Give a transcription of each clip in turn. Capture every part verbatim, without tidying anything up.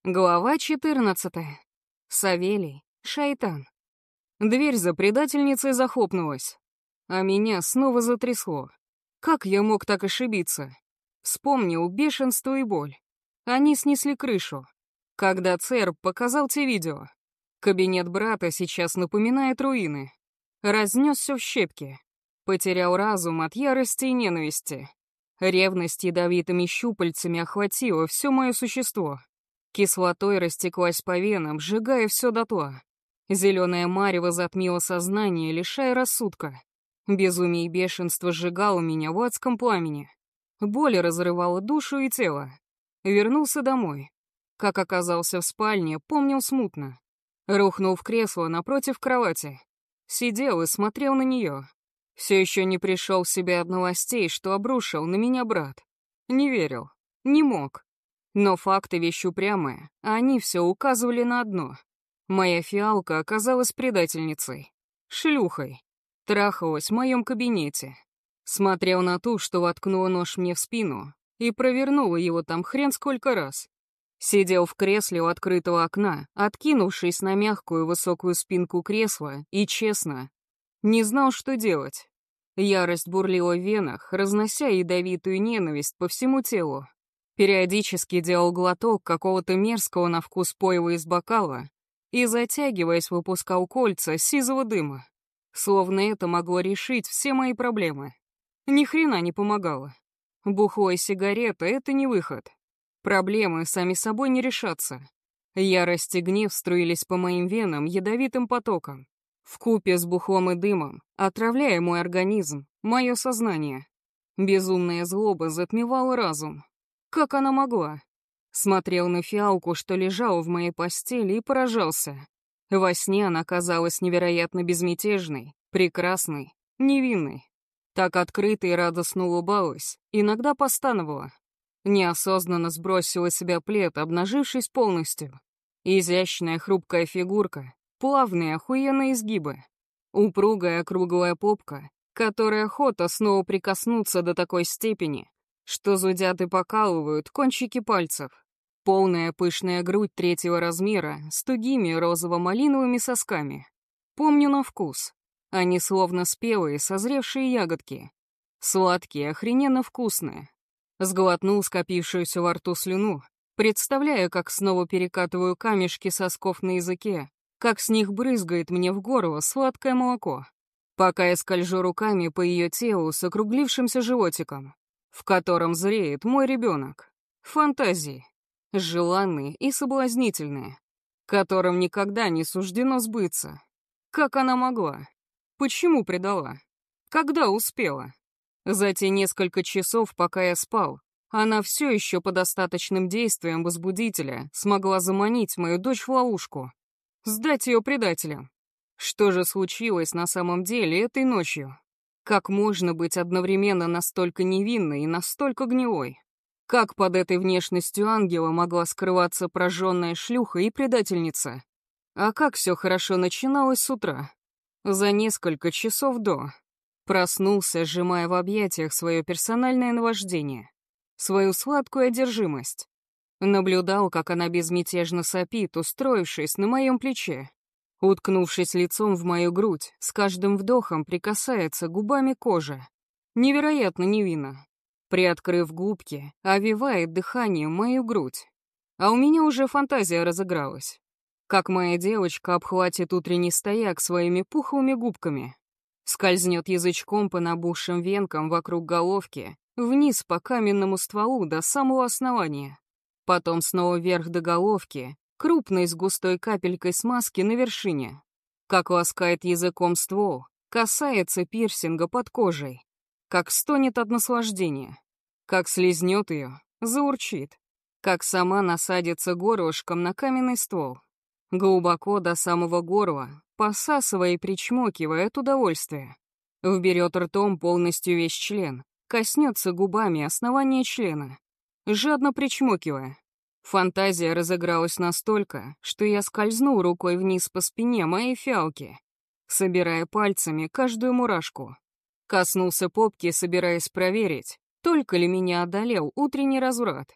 Глава четырнадцатая. Савелий. Шайтан. Дверь за предательницей захлопнулась, а меня снова затрясло. Как я мог так ошибиться? Вспомнил бешенство и боль. Они снесли крышу. Когда Церб показал те видео. Кабинет брата сейчас напоминает руины. Разнесся в щепки. Потерял разум от ярости и ненависти. Ревность ядовитыми щупальцами охватила все мое существо. Кислотой растеклась по венам, сжигая все дотла. Зеленое марево затмило сознание, лишая рассудка. Безумие и бешенство сжигало меня в адском пламени. Боль разрывала душу и тело. Вернулся домой. Как оказался в спальне, помнил смутно. Рухнул в кресло напротив кровати. Сидел и смотрел на нее. Все еще не пришел в себя от новостей, что обрушил на меня брат. Не верил. Не мог. Но факты вещь упрямая, а они все указывали на одно. Моя фиалка оказалась предательницей. Шлюхой. Трахалась в моем кабинете. Смотрел на ту, что воткнула нож мне в спину, и провернула его там хрен сколько раз. Сидел в кресле у открытого окна, откинувшись на мягкую высокую спинку кресла, и, честно, не знал, что делать. Ярость бурлила в венах, разнося ядовитую ненависть по всему телу. Периодически делал глоток какого-то мерзкого на вкус пойла из бокала и, затягиваясь, выпускал кольца сизого дыма. Словно это могло решить все мои проблемы. Ни хрена не помогало. Бухло и сигарета — это не выход. Проблемы сами собой не решатся. Ярость и гнев струились по моим венам ядовитым потоком. Вкупе с бухлом и дымом, отравляя мой организм, мое сознание. Безумная злоба затмевала разум. Как она могла? Смотрел на фиалку, что лежала в моей постели, и поражался. Во сне она казалась невероятно безмятежной, прекрасной, невинной. Так открыто и радостно улыбалась, иногда постановала. Неосознанно сбросила с себя плед, обнажившись полностью. Изящная хрупкая фигурка, плавные охуенные изгибы. Упругая округлая попка, которой охота снова прикоснуться до такой степени, что зудят и покалывают кончики пальцев. Полная пышная грудь третьего размера с тугими розово-малиновыми сосками. Помню на вкус. Они словно спелые, созревшие ягодки. Сладкие, охрененно вкусные. Сглотнул скопившуюся во рту слюну, представляя, как снова перекатываю камешки сосков на языке, как с них брызгает мне в горло сладкое молоко. Пока я скольжу руками по ее телу с округлившимся животиком, в котором зреет мой ребенок. Фантазии. Желанные и соблазнительные, которым никогда не суждено сбыться. Как она могла? Почему предала? Когда успела? За те несколько часов, пока я спал, она все еще по достаточным действиям возбудителя смогла заманить мою дочь в ловушку. Сдать ее предателям. Что же случилось на самом деле этой ночью? Как можно быть одновременно настолько невинной и настолько гнилой? Как под этой внешностью ангела могла скрываться прожженная шлюха и предательница? А как все хорошо начиналось с утра? За несколько часов до. Проснулся, сжимая в объятиях свое персональное наваждение, свою сладкую одержимость. Наблюдал, как она безмятежно сопит, устроившись на моем плече. Уткнувшись лицом в мою грудь, с каждым вдохом прикасается губами к коже. Невероятно невинно. Приоткрыв губки, овивает дыханием мою грудь. А у меня уже фантазия разыгралась. Как моя девочка обхватит утренний стояк своими пухлыми губками. Скользнет язычком по набухшим венкам вокруг головки, вниз по каменному стволу до самого основания. Потом снова вверх до головки, крупной с густой капелькой смазки на вершине. Как ласкает языком ствол, касается пирсинга под кожей. Как стонет от наслаждения. Как слизнет ее, заурчит. Как сама насадится горлышком на каменный ствол. Глубоко до самого горла, посасывая и причмокивая от удовольствия. Вберет ртом полностью весь член, коснется губами основания члена. Жадно причмокивая. Фантазия разыгралась настолько, что я скользнул рукой вниз по спине моей фиалки, собирая пальцами каждую мурашку. Коснулся попки, собираясь проверить, только ли меня одолел утренний разврат.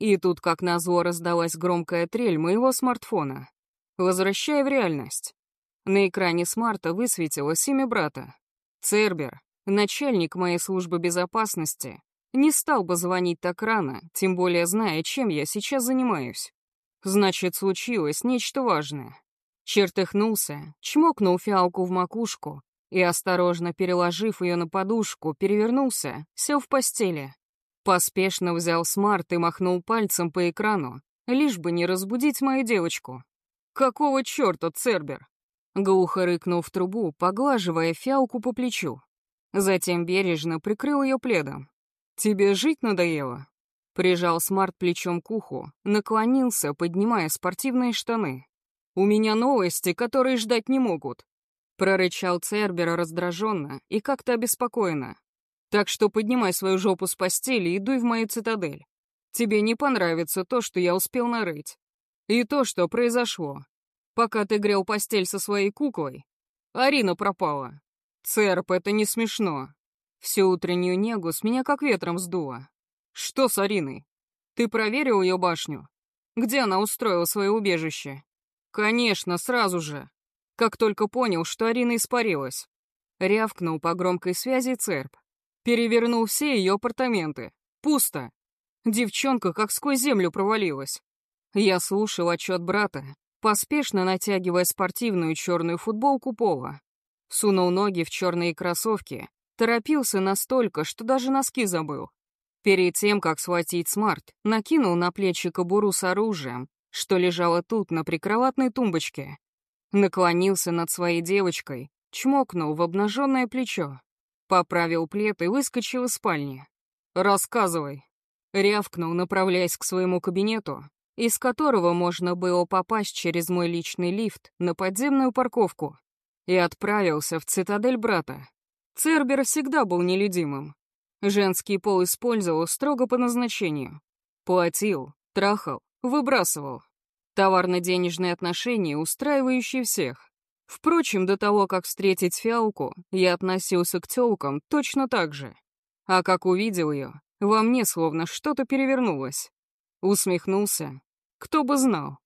И тут, как назло, раздалась громкая трель моего смартфона, возвращая в реальность. На экране смарта высветилось имя брата. Цербер, начальник моей службы безопасности, не стал бы звонить так рано, тем более зная, чем я сейчас занимаюсь. Значит, случилось нечто важное. Чертыхнулся, чмокнул фиалку в макушку и, осторожно переложив ее на подушку, перевернулся, сел в постели. Поспешно взял смарт и махнул пальцем по экрану, лишь бы не разбудить мою девочку. «Какого черта, Цербер?» Глухо рыкнул в трубу, поглаживая фиалку по плечу. Затем бережно прикрыл ее пледом. «Тебе жить надоело?» Прижал смарт плечом к уху, наклонился, поднимая спортивные штаны. «У меня новости, которые ждать не могут», — прорычал Цербер раздраженно и как-то обеспокоенно. «Так что поднимай свою жопу с постели и дуй в мою цитадель. Тебе не понравится то, что я успел нарыть. И то, что произошло. Пока ты грел постель со своей куклой, Арина пропала. Церб, это не смешно. Всю утреннюю негу с меня как ветром сдуло. Что с Ариной? Ты проверил ее башню? Где она устроила свое убежище?» «Конечно, сразу же. Как только понял, что Арина испарилась». Рявкнул по громкой связи Церб. Перевернул все ее апартаменты. Пусто. Девчонка как сквозь землю провалилась. Я слушал отчет брата, поспешно натягивая спортивную черную футболку пола. Сунул ноги в черные кроссовки, торопился настолько, что даже носки забыл. Перед тем, как схватить смарт, накинул на плечи кобуру с оружием, что лежало тут, на прикроватной тумбочке. Наклонился над своей девочкой, чмокнул в обнаженное плечо. Поправил плед и выскочил из спальни. «Рассказывай», — рявкнул, направляясь к своему кабинету, из которого можно было попасть через мой личный лифт на подземную парковку, и отправился в цитадель брата. Цербер всегда был нелюдимым. Женский пол использовал строго по назначению. Платил, трахал, выбрасывал. Товарно-денежные отношения, устраивающие всех. Впрочем, до того, как встретить фиалку, я относился к тёлкам точно так же. А как увидел ее, во мне словно что-то перевернулось. Усмехнулся. Кто бы знал.